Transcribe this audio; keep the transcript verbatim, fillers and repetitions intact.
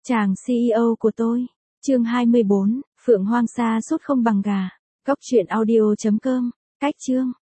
Chàng xê e ô của tôi. Chương hai mươi bốn, Phượng Hoang Sa sút không bằng gà. Góc truyện audio chấm com. Cách chương.